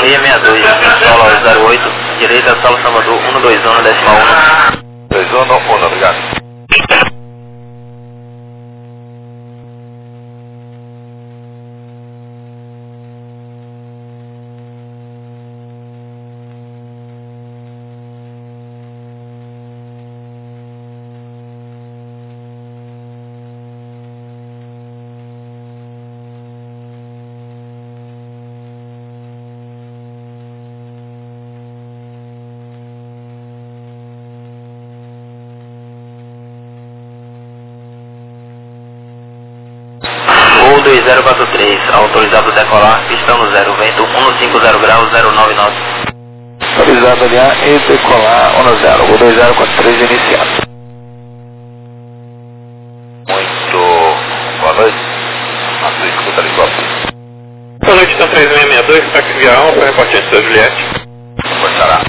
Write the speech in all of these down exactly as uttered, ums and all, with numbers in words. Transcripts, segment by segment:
seis seis dois, solo zero oito, direita, Saulo Salvador, um dois um, decimal um. dois um, um, obrigado. Voo dois zero quatro três, autorizado decolar, pistão no zero, vento cento e cinquenta graus, zero nove nove. Autorizado alinhar e decolar um zero, voo dois zero quatro três iniciado. Muito boa noite. A sua escuta helicóptero. Boa noite, então três seis seis dois, táxi via Alfa, reportante da Juliette. Reportará.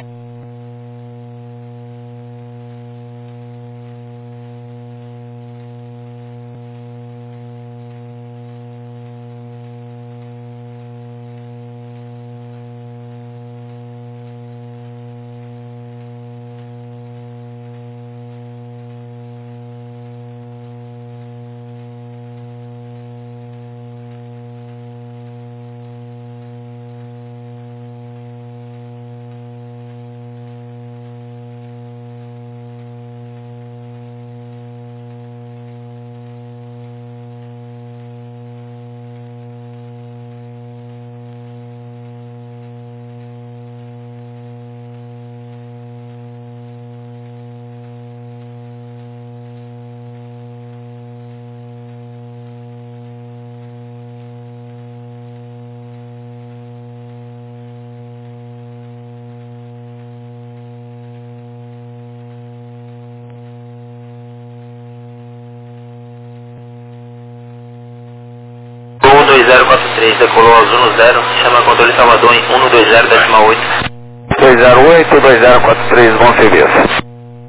Voo dois zero quatro três, decolou azul no zero, chama controle Salvador em um dois zero, decimal oito. dois zero oito, dois zero quatro três, bom serviço.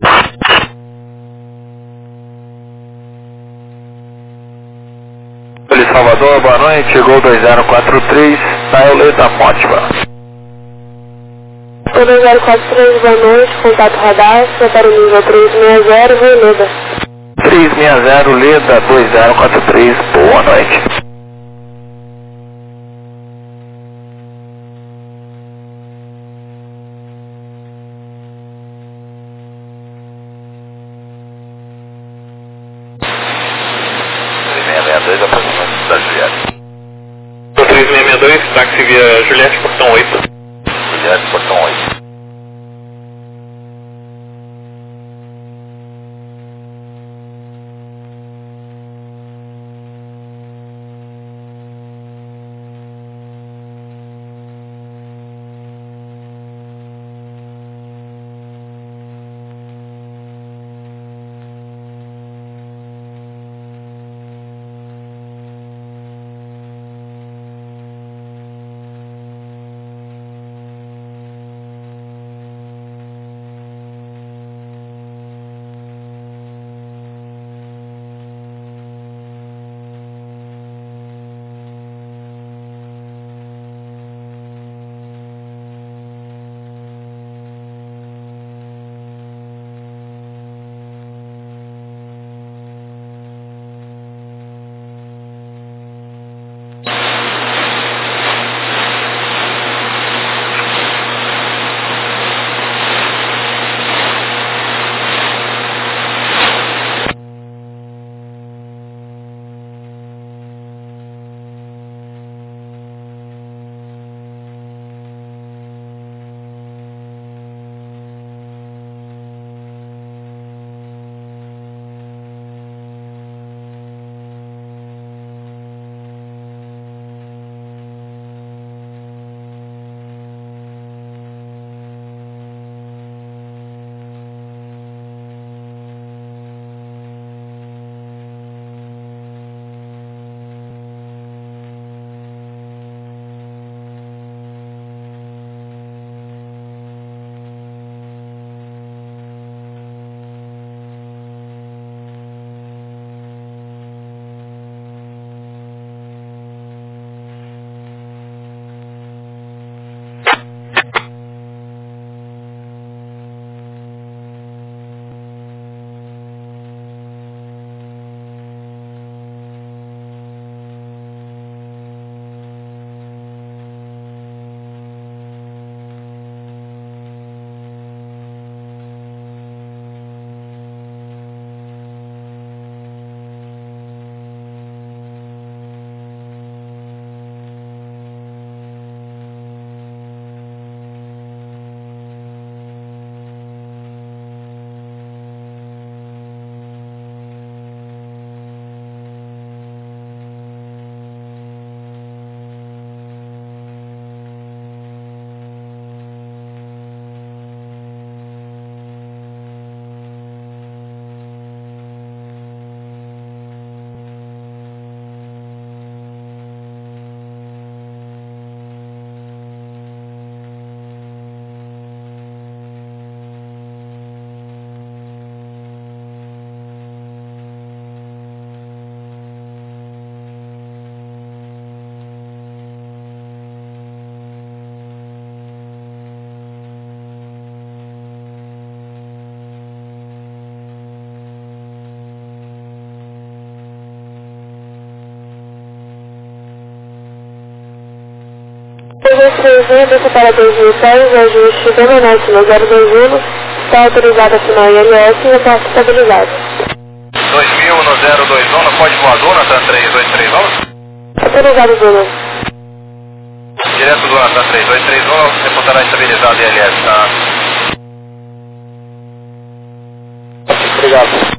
Controle Salvador, boa noite, chegou dois zero quatro três, Violeta Mótiva. dois zero quatro três, boa noite, contato radar, para o nível três seis zero, voo Leda. três seis zero, Leda, dois zero quatro três, boa noite. três seis seis dois, aproximando da Juliette. três seis seis dois, táxi via Juliette, portão oito. Juliette, portão oito. três seis desce para dois mil e dez, ajuste Dona Náutila zero dois um, está autorizado a assinar I L S e reporte estabilizado. dois mil no zero dois um, no código voador, Natan três oito três um. Autorizado, Dona. Direto do Natan três oito três um, reportará estabilizado I L S, tá? Obrigado.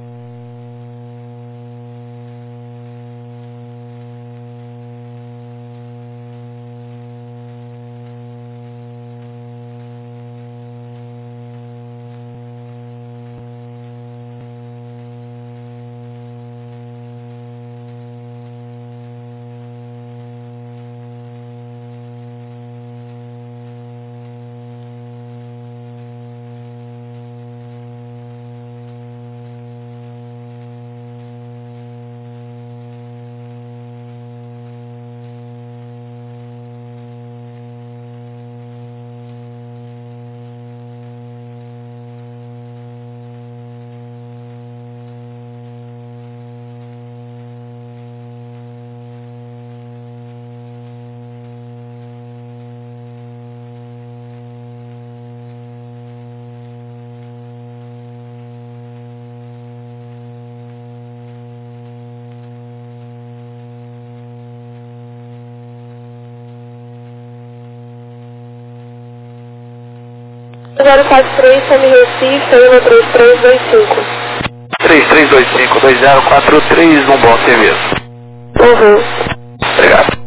zero quatro três, Sami Recife, um três três dois cinco. três três dois cinco, dois zero quatro três, um bom serviço. Uhum. Obrigado.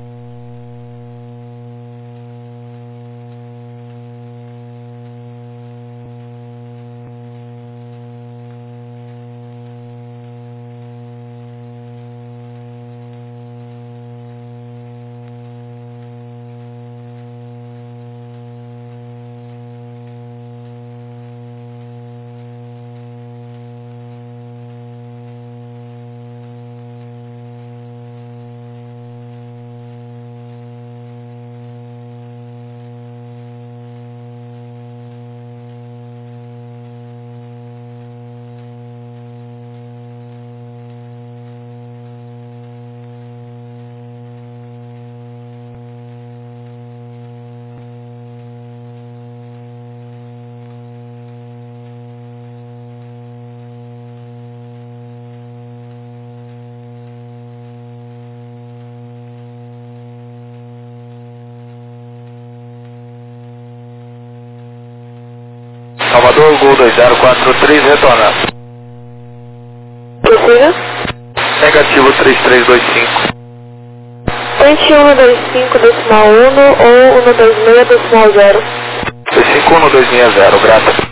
Salvador, Gol dois zero quatro três, retornando. Prossiga. Negativo três três dois cinco. Tente um dois cinco decimal um ou um dois seis decimal zero. dois cinco um dois seis zero, graças.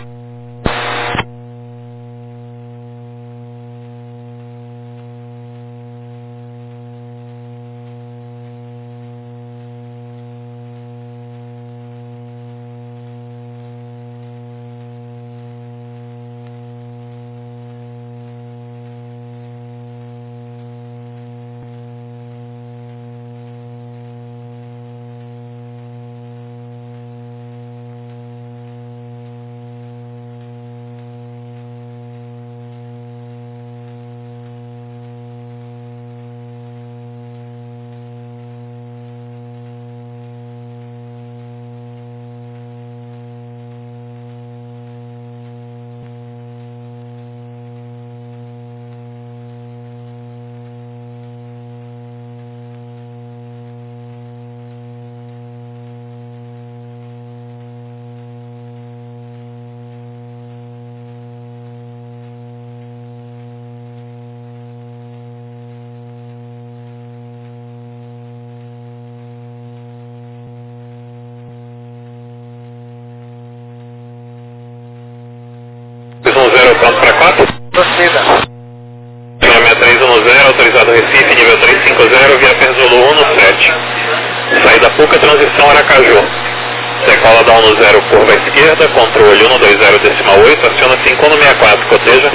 Pronto para quatro? Prossiga. seis três um zero, autorizado Recife, nível três cinco zero, via Perzolo um no sete. Saída Puca, transição Aracaju. Decola da um zero, curva à esquerda, controle um dois zero decimal oito, aciona cinco um sessenta e quatro, coteja.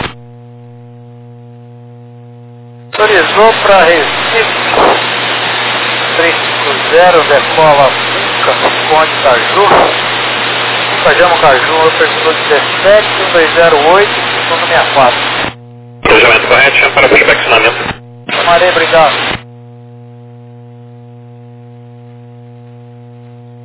Autorizou para Recife. três cinco zero, decola Puca, Conde Caju. Cajamo Caju, eu perguntou dezessete, um dois zero oito, cinco um seis quatro. Planejamento correto, chama para pushback acionamento. Tomarei, obrigado.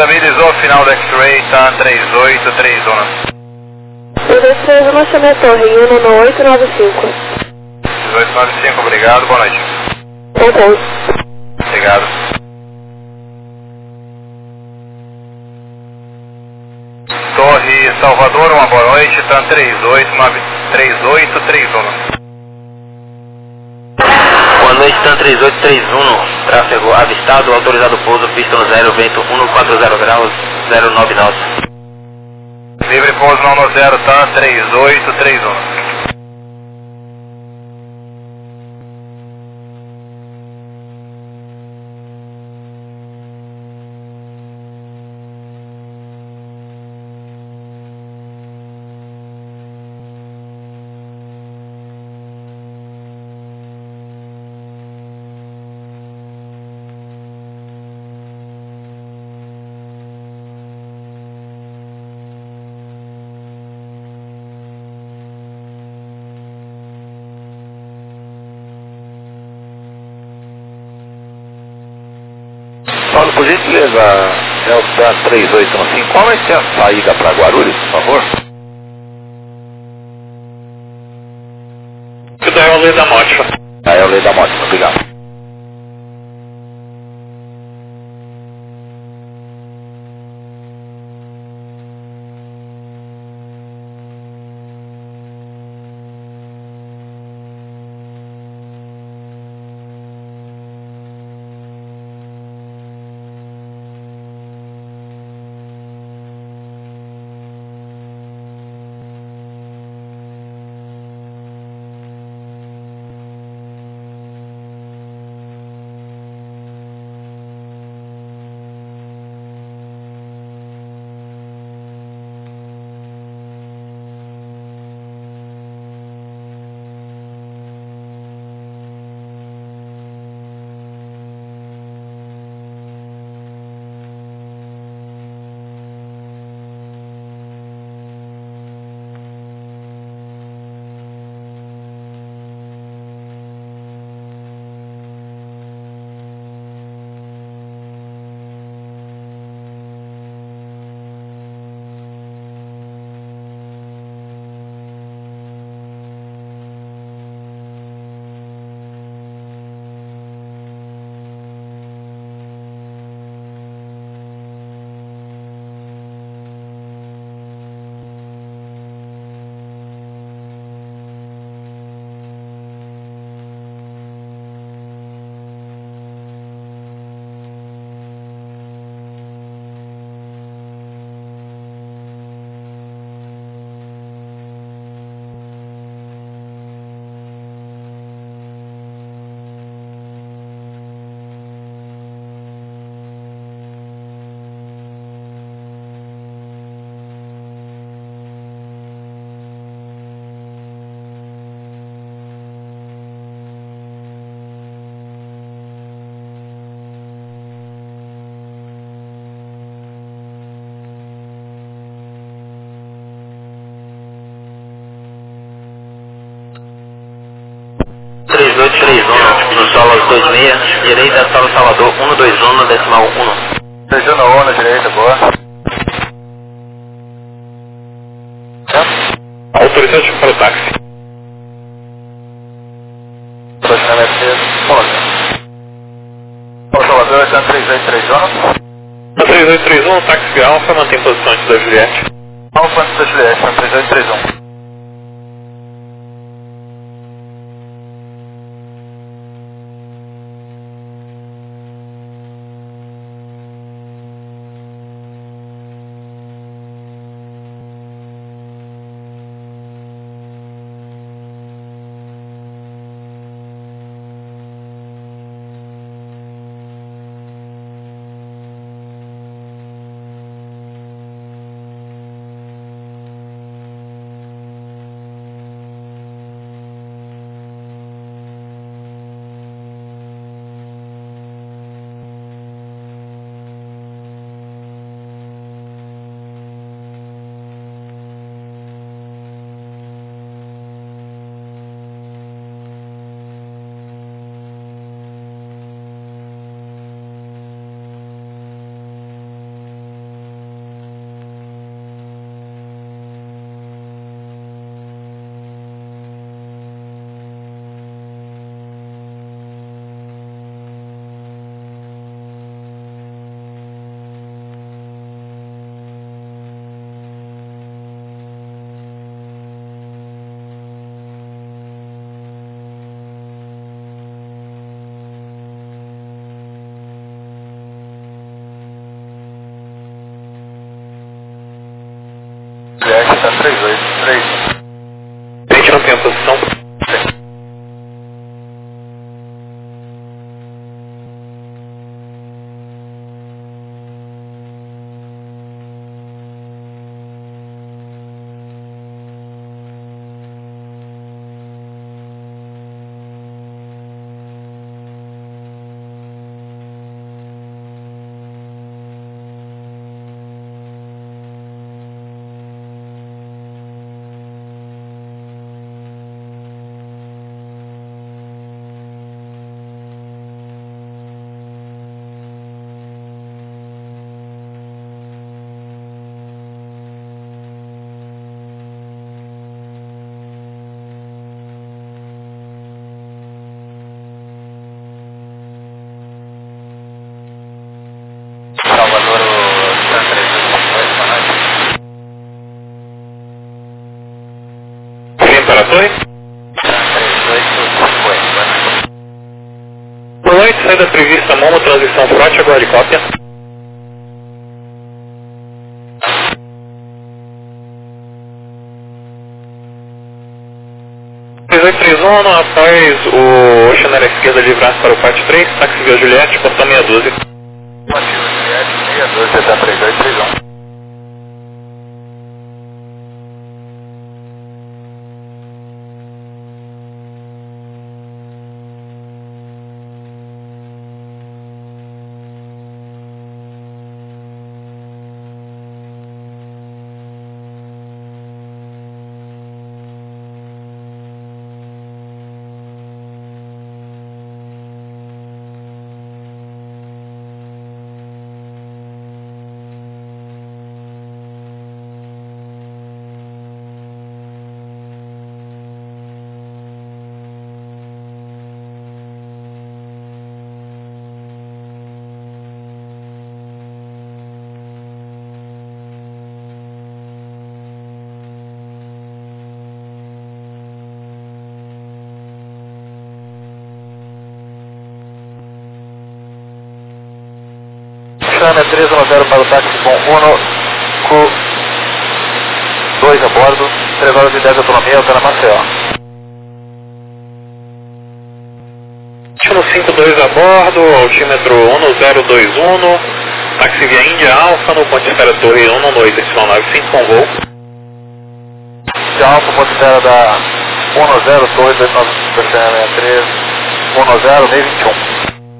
Estabilizou, final do X-Ray, tá três oito, três um. três oito três um, chame a torre, Uno no oito nove cinco. dezoito nove cinco, obrigado, boa noite. Bom pouso. Obrigado. Torre Salvador, uma boa noite, tá três oito nove três oito três um. Boa noite, TAM três oito três um, tráfego avistado, autorizado pouso, pista no zero, vento um quatro zero graus, zero nove knots. Livre pouso não no zero, TAM três oito três um. Paulo, por gentileza, é o TAM três oito um cinco, qual vai ser a saída para Guarulhos, por favor? Isso daí é o Lei da Morte. Ah, é o Lei da Morte, obrigado. três oito três um, no solo dois seis, direita, solo Salvador, um dois um, decimal um. Pressiona o na direita, boa. Autorizante para o táxi. Posicionamento cedo, ponto. Solo Salvador, TAM três oito três um. TAM três oito três um, táxi Alfa, mantém posição antes da Juliette. Alfa antes da Juliette, TAM três oito três um. Delta três oito três. Gente, não tem a posição. Salvador, San três oito cinco, boa noite. Vem para a torre. San três oito cinco, boa noite. Boa noite, saída prevista Momo, transição Frota, aguarde cópia. três oito três um, após o Oceaneer à esquerda livrar para o Fat três, táxi Via Juliette, portão meia dúzia. Motivo Juliette, meia dúzia, Delta três oito três um. Chame três um zero para o táxi com Uno, Q dois a bordo, três horas e dez de autonomia, Alcântara Maceió. Destino cinco dois a bordo, altímetro um zero dois um, táxi Via Índia Alfa, no ponto de espera Torre um dois Y nove cinco com voo. De Alfa, ponto de espera da um zero, Torre dois nove cinco, sessenta e três, um zero, meio vinte e um.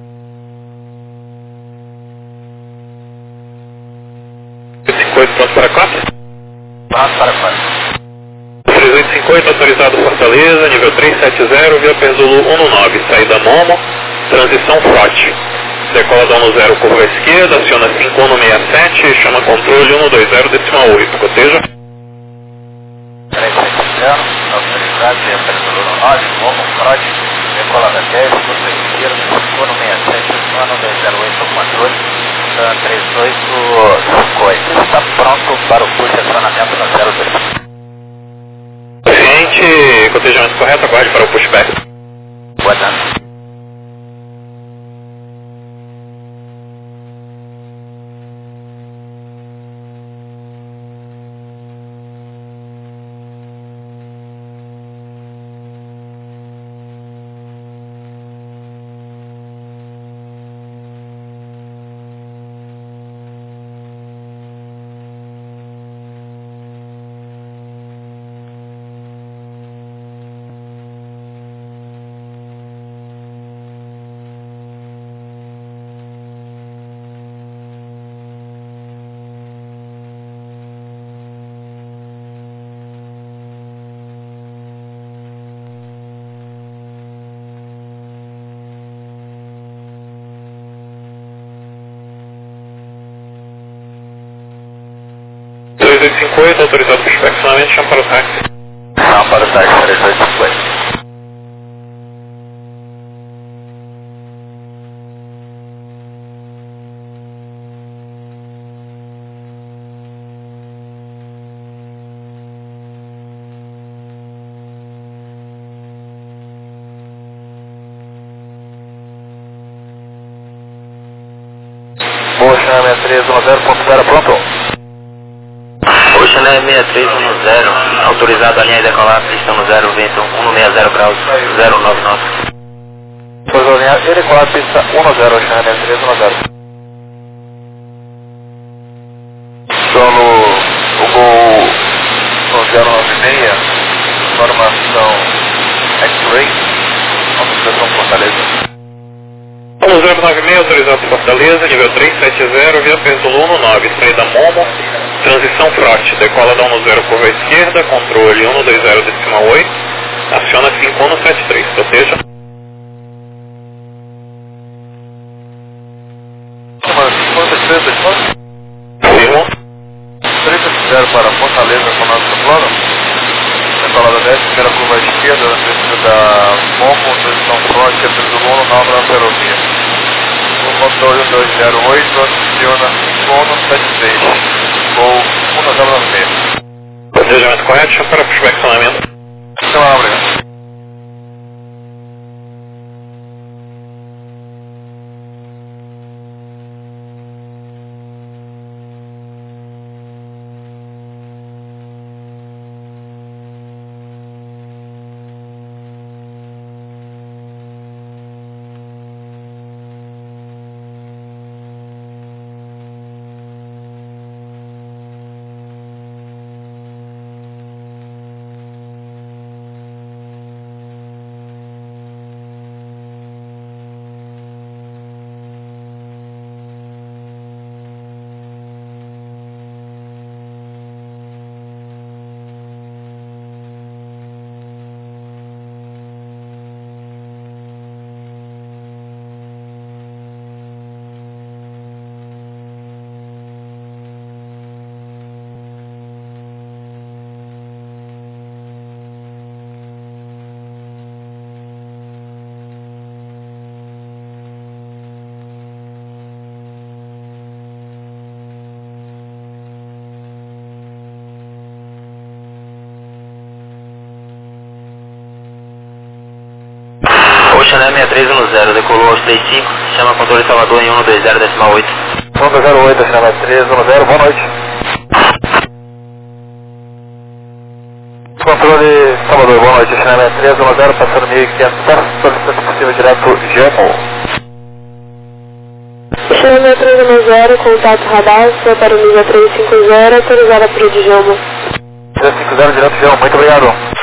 cinco oito pronto para quatro. Pronto para quatro. três oito cinco oito autorizado Fortaleza, nível três sete zero, via Perzolo um nove, saída Momo, transição Frote. Decola da um zero, curva à esquerda, aciona cinco um seis sete, chama controle um dois zero, decimal oito, coteja. três sete zero, autorizado via Perzolo um nove, Momo, Frote, decola da dez, curva à esquerda, cinco um seis sete, aciona um dois zero oito, controle. três oito cinco oito. Está pronto para o push acionamento na zero dois. Paciente, cotejamento correto, aguarde para o pushback. Boa tarde. três oito cinco oito, autorizado pushback, finalmente chama para o táxi. Chama para o táxi três oito cinco oito. Boa, chama três um zero, ponto zero, pronto. Oceaneer Ocean seis três um zero, autorizado a linha e decolar, pista no zero, vento cento e sessenta graus, zero nove nove. Autorizado a linha e decolar, pista um zero, Ocean seis três um zero. Solo, o gol no zero nove seis, informação X-Ray, autorização Fortaleza. Polo zero nove seis, autorizado Fortaleza, nível três sete zero, via Perzolo um nove, saída Momo, transição Frote, decola da um zero curva esquerda, controle um dois zero decimal oito, aciona cinco um sete três, proteja. Firmo. três sete zero para Fortaleza, comando do plano. Decolada dez, primeira curva esquerda, na frente da Momo, transição Frote, Perzolo um nove na ferrovia. O controle um dois zero oito, aciona cinco um sete seis, voo um zero nove seis. Planejamento correto, chama para pushback acionamento. Então, obrigado. Ocean seis três um zero, decolou aos três cinco, chama controle Salvador em um dois zero decimal oito. um dois zero oito, Ocean seis três um zero, boa noite. Controle Salvador, boa noite, Ocean seis três um zero, passando mil e quinhentos, solicitante possível direto, Gemo. Ocean seis três um zero, contato radar, sua para o nível três cinco zero, autorizada por Djalma. três cinco zero, direto, Gemo, muito obrigado.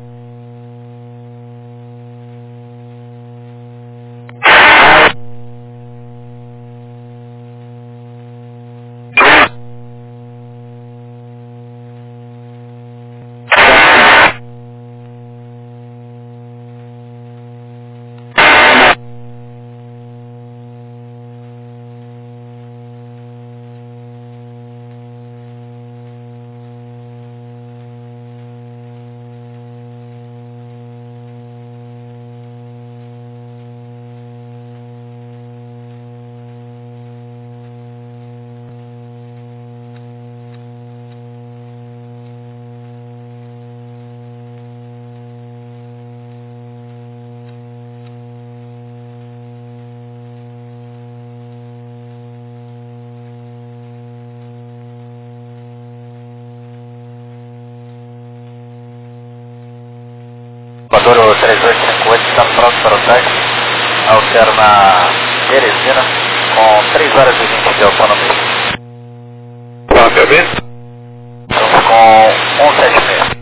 Equador três oito cinco oito, estamos prontos para o táxi. Alterna Teresina com três horas e vinte de autonomia. Tá, P B? Estamos com cento e setenta e seis.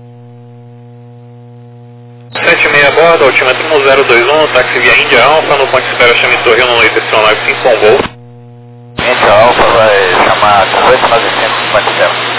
sete seis a bordo, altímetro um zero dois um, táxi via Índia Alfa, no ponto de espera chame Torre um oito nove cinco com voo. Índia Alfa vai chamar dezoito nove cinco, ponto zero.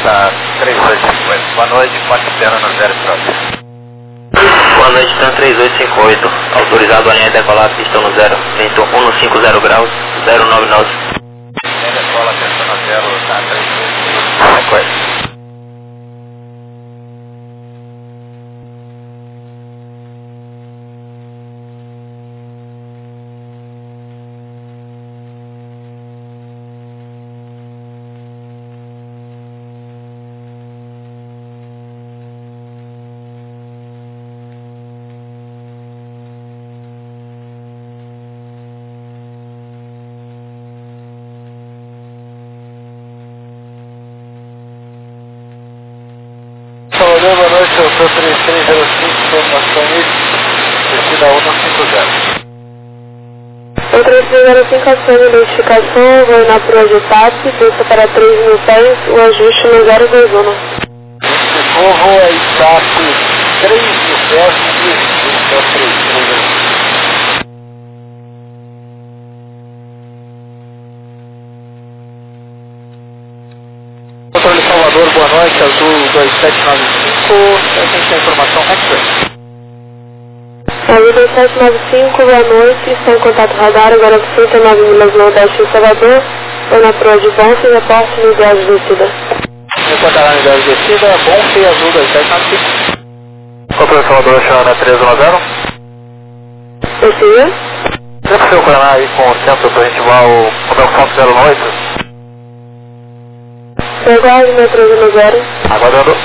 Delta três oito cinco oito. Boa noite, pode esperar no zero próximo. Boa noite, TAM três oito cinco oito. Autorizado a linha decolar, pistão no zero. Vento cento e cinquenta graus, zero nove nove. Linha decolar, pistão no zero, tá três oito cinco oito. Salvador, boa noite, eu sou três três zero cinco, informação I C, descida um cinco zero. O três três zero cinco, ação de identificação, vou na proa de T A P, pista para três mil pés, o ajuste no zero dois um. Novo é I T A P três mil pés, pista três três zero cinco. Controle Salvador, boa noite, azul dois sete nove cinco, essa é a informação X-Ray. Azul dois sete nove cinco, boa noite, está em contato radar, agora cento e nove milhas nordeste em Salvador, vou na proa de Bonfe e reporte no ideal de descida. Encontrar na ideal de descida, Bonfe e azul dois sete nove cinco. Controle Salvador, chama três um zero. Descida. Já que o seu canal aí com o centro pra gente voar o Comelfonte zero oito? Aguarde meu três um zero. Aguardando.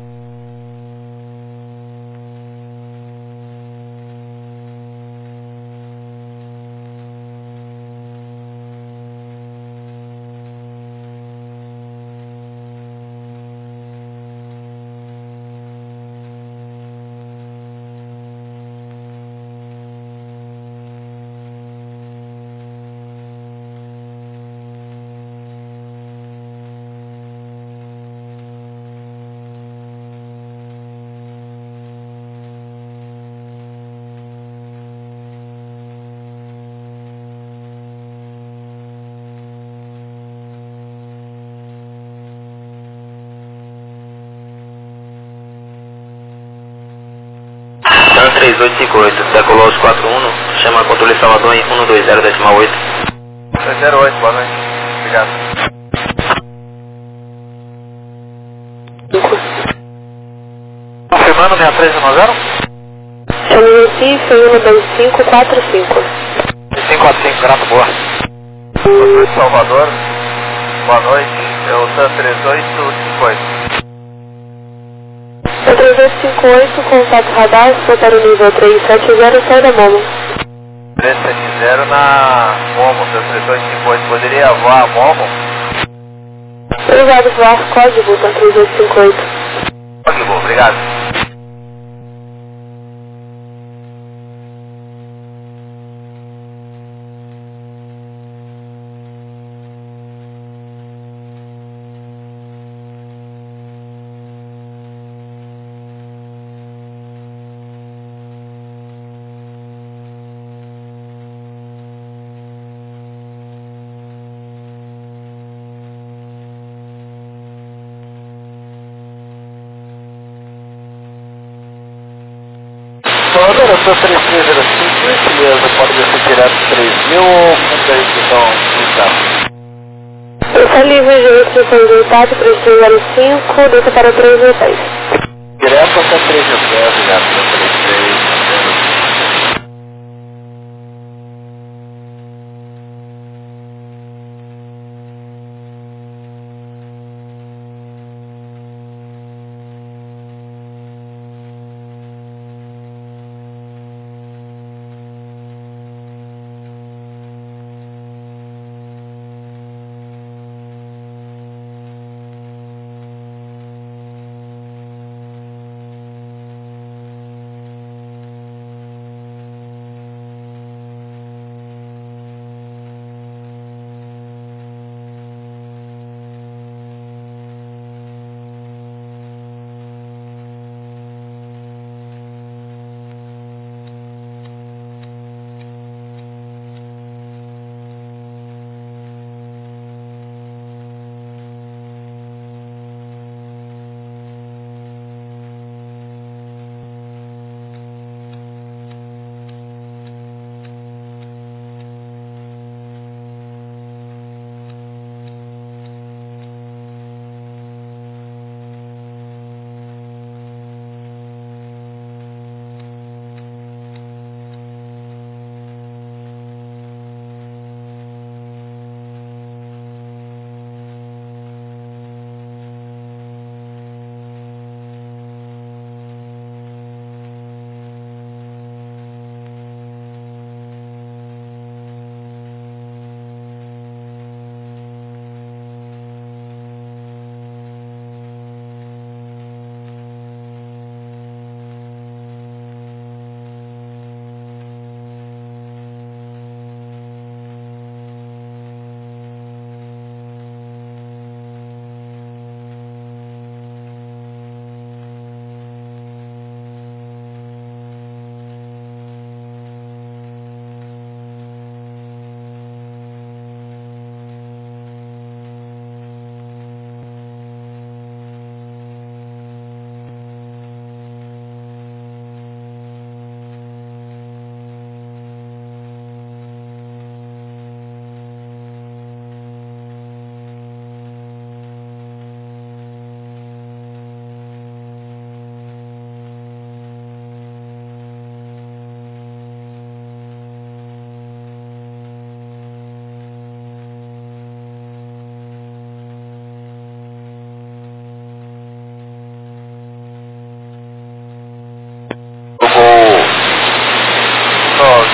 TAM três oito cinco oito, decolou aos quatro um, chama controle Salvador em cento e vinte decimal oito. zero oito, boa noite. Obrigado. Confirmando, seis três um zero? Chama Recife, um dois cinco quatro cinco. cinco quatro cinco, grato, boa. Controle Salvador, boa noite, é o TAM três oito cinco oito. O três oito cinco oito, contato radar, estou para o nível três sete zero, sai da Momo. três sete zero na Momo, TAM três oito cinco oito, poderia voar a Momo? Obrigado, voar, código, TAM três oito cinco oito. Código, obrigado. Salvador, eu sou três três zero cinco, beleza, pode descer direto três mil ou muita restrição no carro? Eu sou livre de restrição de T três três zero cinco, desça para três mil pés. Direto até três mil pés, obrigado, três três zero cinco.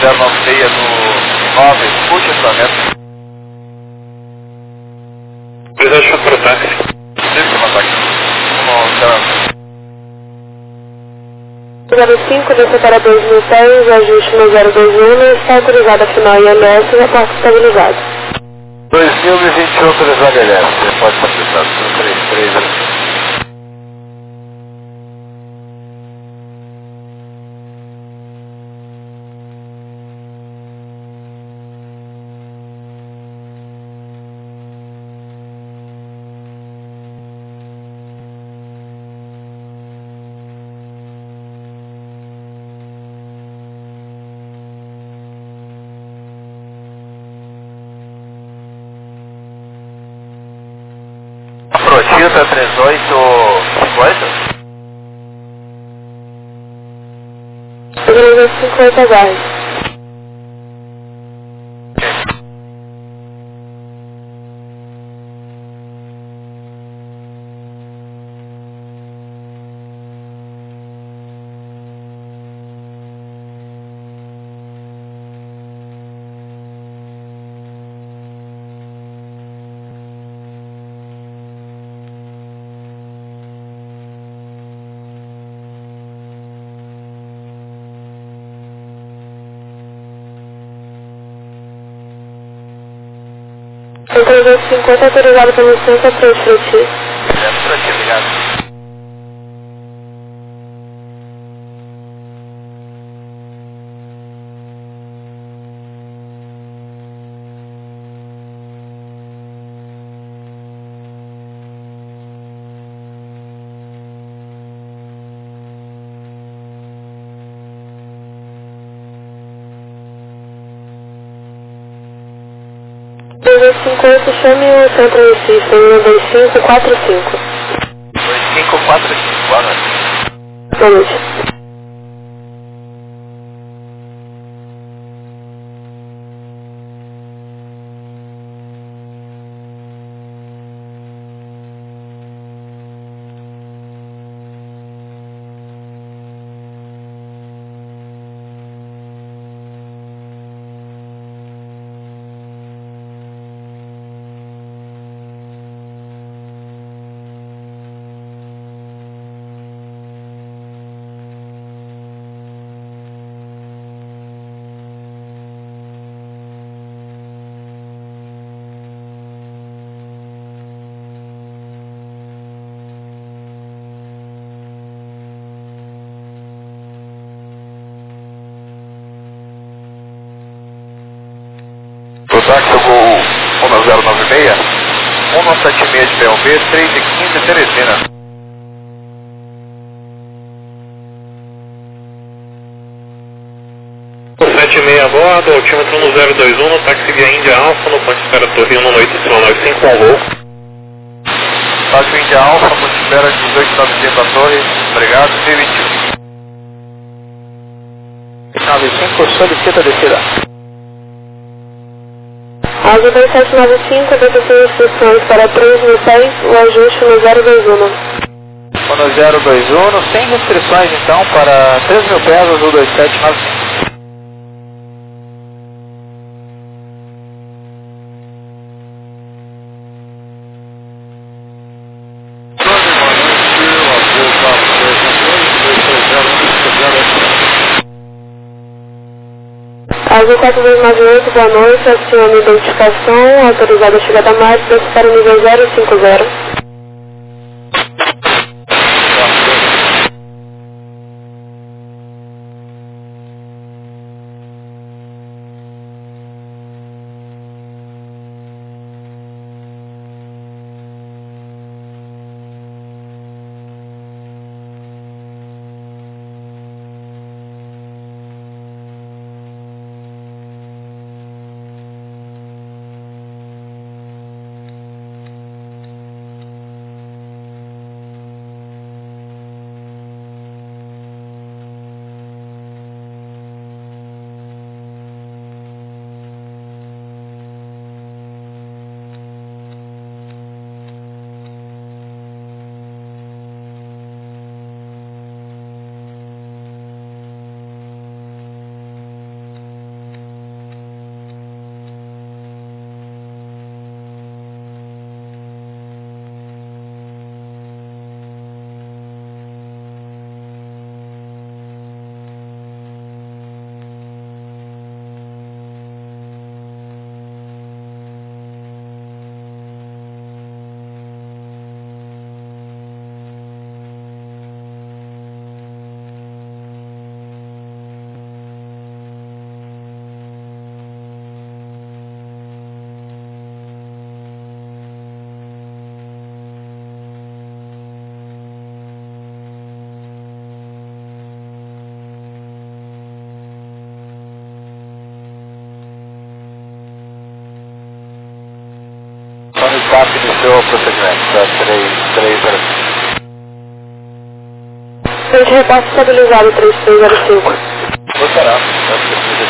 zero nove seis no nove, puxa essa meta. Desejo para o táxi. Deixa eu mandar aqui. zero cinco, desce para dois mil e dez, ajuste no zero dois um, está autorizada a final I L S e reporte estabilizado. dois mil e vinte e um, autorizado L S, você pode facilitar, três três. Afrodita trinta e oito cinquenta? trezentos e cinquenta gás. São trezentos e cinquenta autorizado pela licença três Froti. É, Froti, obrigado. trezentos e cinquenta, chame o centro de System no dois cinco quatro cinco. dois cinco quatro cinco, boa noite. Boa noite. O táxi eu vou um zero nove seis, um sete seis de P L B, três e quinze Teresina. sete seis a bordo, altímetro no zero dois um, no táxi via Índia Alfa, no ponte espera Torre um no oito Y nove cinco, com voo. Táxi Índia Alfa, ponte espera dezoito nove cinco a Torre, obrigado, C vinte e um. nove cinco, solicita a descida. Asa dois sete nove cinco, detenção instruções para três mil e seis, o ajuste no zero dois um. No zero dois um, sem restrições então, para três mil pés, azul dois sete nove cinco. Azul quatro dois nove oito, boa noite, acione identificação, autorizada a chegada a mais, desce para o nível zero cinco zero. procedimento, tá três três zero cinco. Frente repasse estabilizado três três zero cinco. Voltará, tá três.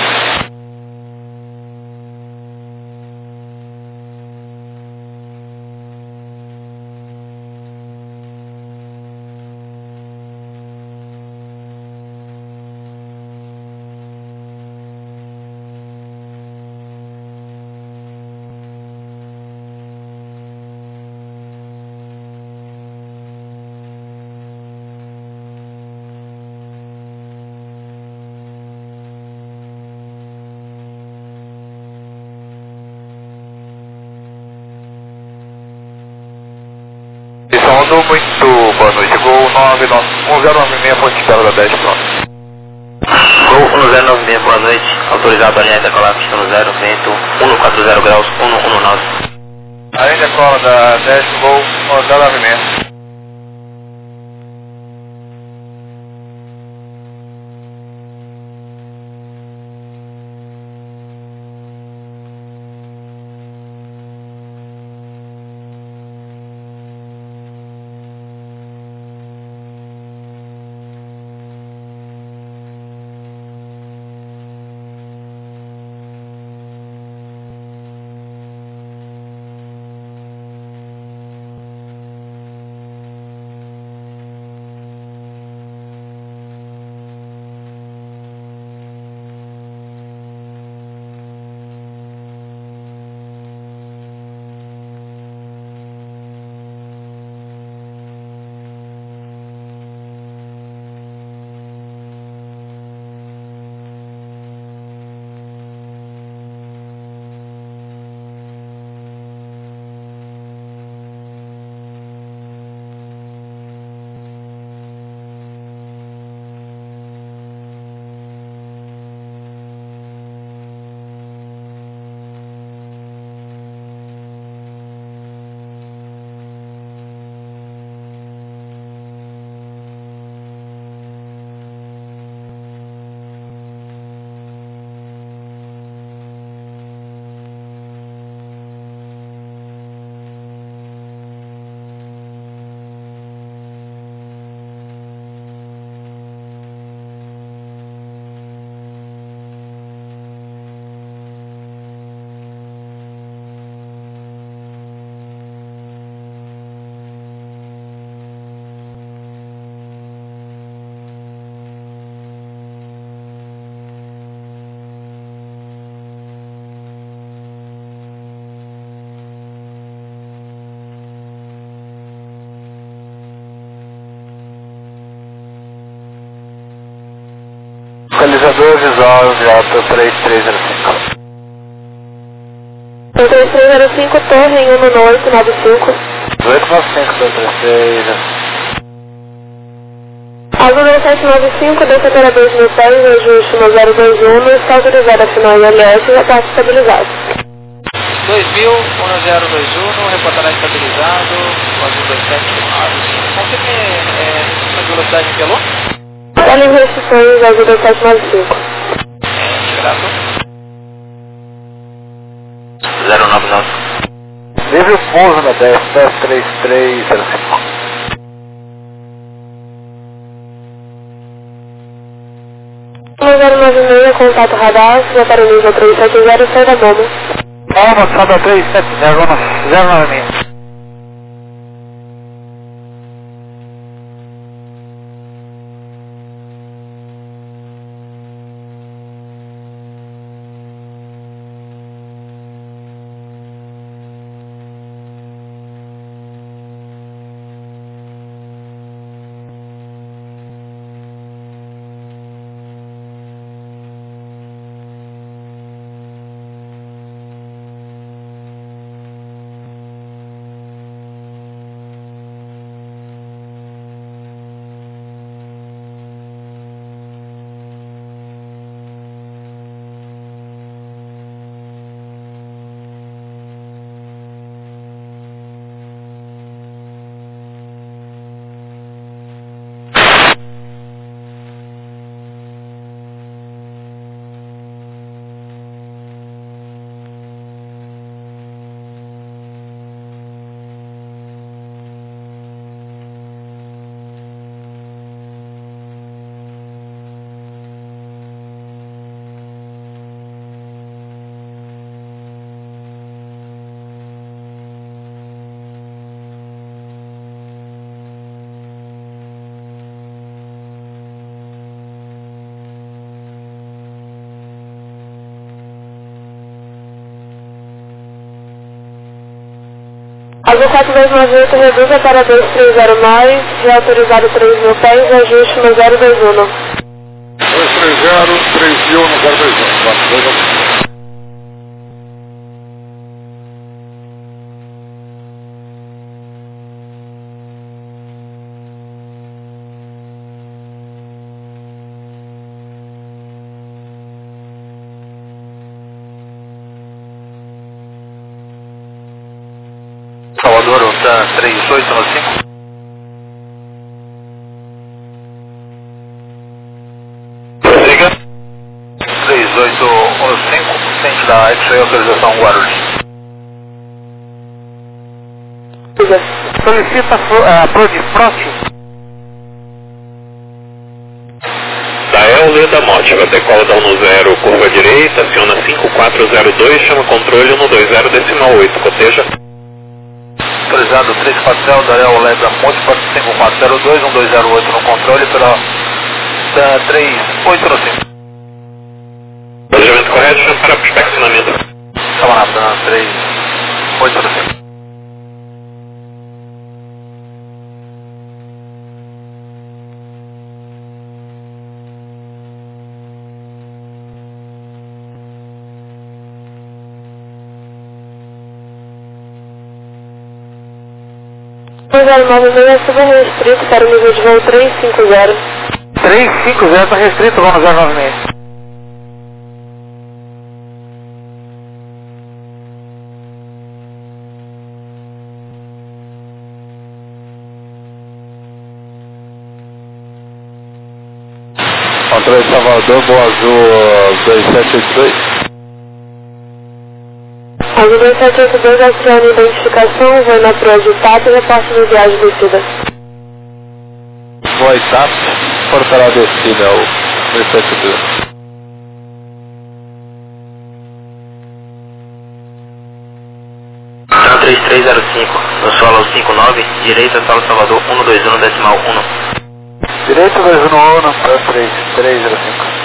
Muito boa noite, Gol nove nove um zero nove seis, Ponte Bela da dez, pronto. Gol um zero nove seis, boa noite, autorizado a linha decolar pista no zero, vento cento e quarenta graus, cento e dezesseis. A linha decola da dez, Gol um zero nove seis. Localizador visual enviado três três zero cinco. três três zero cinco, torre em um oito nove cinco. oito nove cinco, três três. Azul dois sete nove cinco, desce para dois mil pés, ajuste no zero dois um, está autorizado a final I L S e repasse estabilizado. dois mil, um zero dois um, reportará estabilizado, Azul dois sete nove cinco. Confirme é, a velocidade em Pelô? Olha em restrições, Azul dois sete nove cinco. Grato. zero nove nove. Livre o pouso na dez, três três zero cinco. um zero nove seis, contato radar, já para o nível três sete zero, sai da bomba. Alma, salda três sete zero nove seis. Gol quatro dois nove oito reduza para dois três zero mais, reautorizado três mil pés, ajuste no zero dois um. dois três zero, três mil no zero dois um. quatro dois nove oito. Salvador, Untan três oito nove cinco. Prossiga. três oito um cinco, frente da X-Ray, autorização Guarulhos. Solicita a Prodiprot. Da Eule da Mótiva, decola da um zero, curva direita, aciona cinco quatro zero dois, chama controle um dois zero decimal oito, coteja. Autorizado três quatro zero, Darel Leda Mótiva, cinco quatro zero dois, um dois zero oito no controle pela da três oito nove cinco. Planejamento correto, chama para inspecionamento. Camarada três oito nove cinco. um zero nove seis super restrito para o nível de voo três cinco zero. três cinco zero está restrito, vamos zero nove seis. Controle Salvador, Boa Azul dois sete oito dois. Azul dois sete oito dois, acione identificação, voo na proa de Tato e reporte de viagem descida. Boa etapa, portará a descida, o dois sete oito dois. três três zero cinco, no solo cinco nove, direita, Salo Salvador um dois um decimal um. Direito dois um um, para três três zero cinco.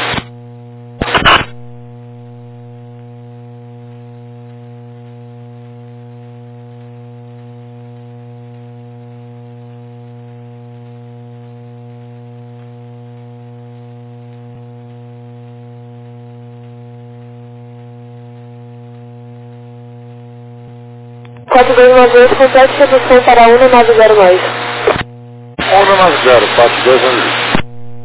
quatro dois nove oito, complete redução para um nove zero mais. um nove zero, quatro dois nove oito.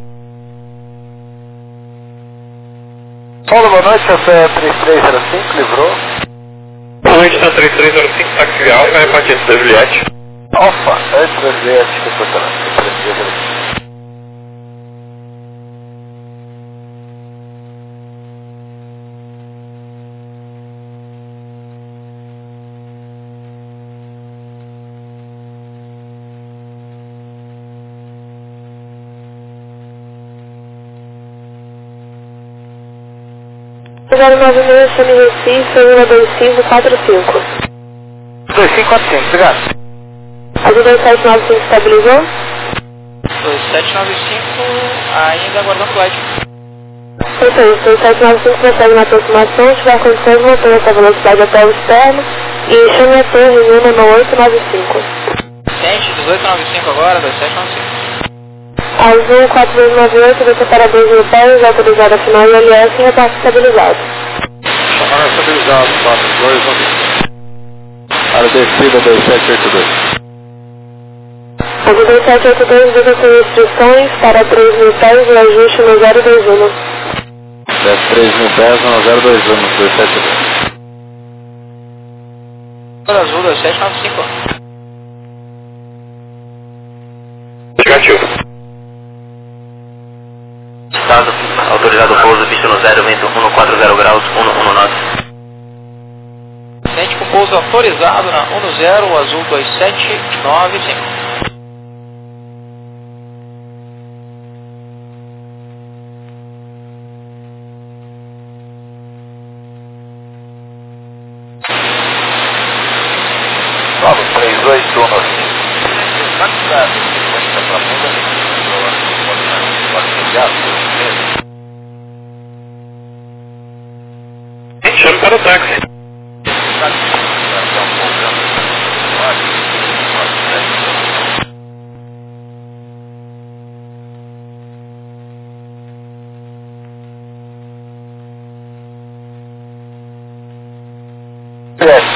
Paulo, boa noite, café três três zero cinco, livrou. Boa noite, está três três zero cinco, táxi Alfa, repatente da Juliette. Alfa, antes da Juliette, que foi para três três zero cinco. zero nove seis, Sony Recife, um dois cinco quatro cinco. dois cinco quatro cinco, obrigado. Azul dois sete nove cinco estabilizou? dois sete nove cinco, ainda aguardando flight. Perfeito, dois sete nove cinco prossegue na aproximação, se tiver condições, mantendo essa velocidade até o externo e chame a torre em um no oito nove cinco. Tente, dezoito nove cinco agora, dois sete nove cinco. Azul quatro dois nove oito, desce para dois mil pés, autorizada final I L S e repasse estabilizado. Chamando estabilizado, quatro dois nove cinco. Para descida dois sete oito dois. Azul dois sete oito dois, diga com instruções para três mil pés e ajuste no zero dois um. Desce três mil pés no zero dois um, dois sete dois. Azul dois sete nove cinco. Negativo. Estado, autorizado pouso, visto no zero, vento um quatro zero graus, um um nove. Tente com pouso autorizado na um zero, azul dois sete nove cinco. Salvo três oito um nove cinco. Está para fundo. Chame para o táxi. Tá um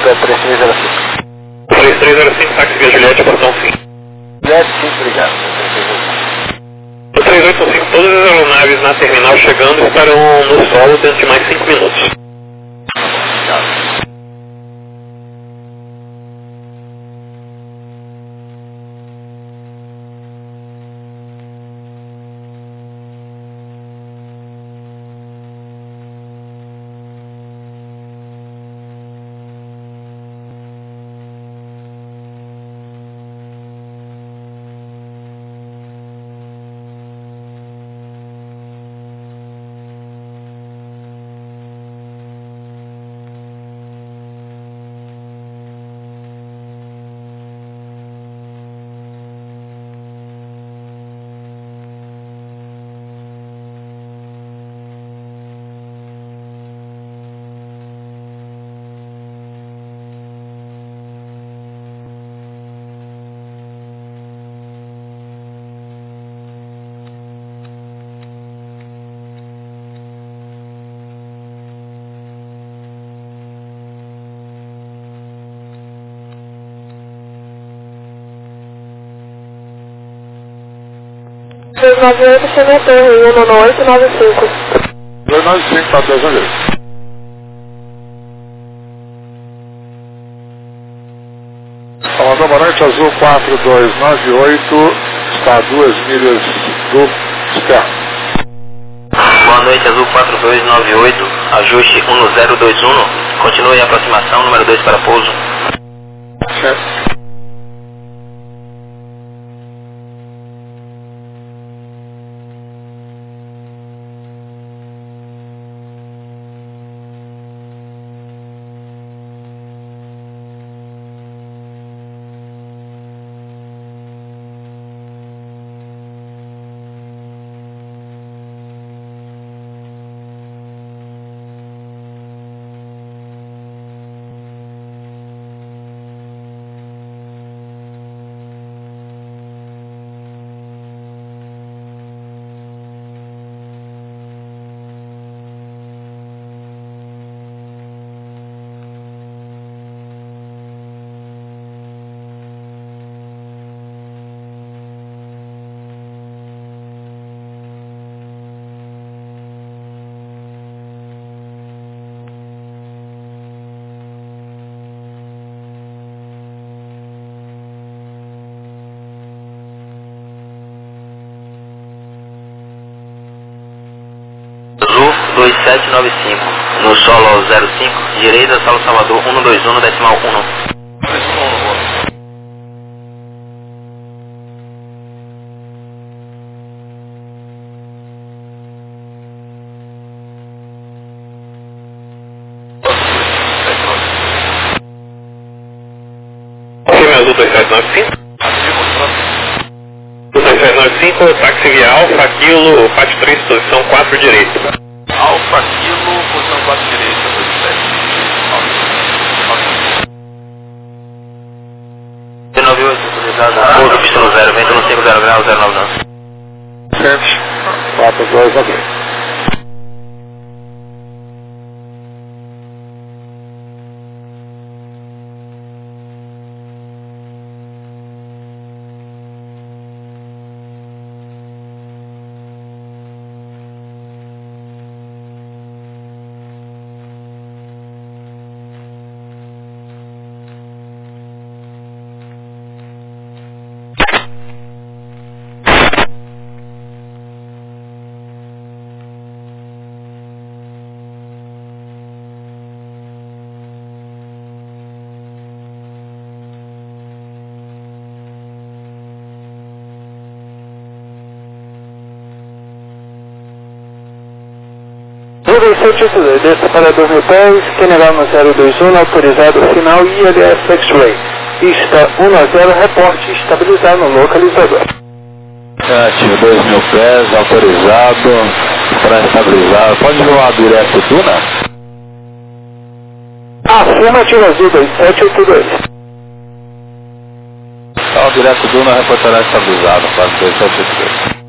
três três zero cinco. três três zero cinco, táxi via Juliette, portão sim. Juliette, sim, obrigado. No três oito cinco, todas as aeronaves na terminal chegando estarão no solo dentro de mais cinco minutos. dois nove oito, chame a torre, um nove oito nove cinco. dois nove cinco, tá dois nove oito. Salvador Morante Azul quatro dois nove oito, está a duas milhas do externo. Boa noite, Azul quatro dois nove oito, ajuste um zero dois um, continue a aproximação, número dois para pouso. Certo. dois sete nove cinco, no solo zero cinco, direita, solo Salvador um dois um, decimal um. Azul dois sete nove cinco. dois sete nove cinco, táxi via Alfa, Kilo, Pátio três, posição quatro, direita. Alfa, Kilo, posição quatro, direita, dois sete. nove oito, utilizado, pouso, pistão zero, vento no cinco zero graus, zero nove nove. sete quatro dois nove oito. dois sete oito dois, desça para dois mil pés, general no zero dois um, autorizado final I L S X-Ray. Pista um zero, reporte estabilizado no localizador. sete, dois mil pés, autorizado para estabilizar. Pode voar direto Duna? Afirmativo Azul dois sete oito dois. Então, direto Duna, reportará estabilizado para dois sete oito dois.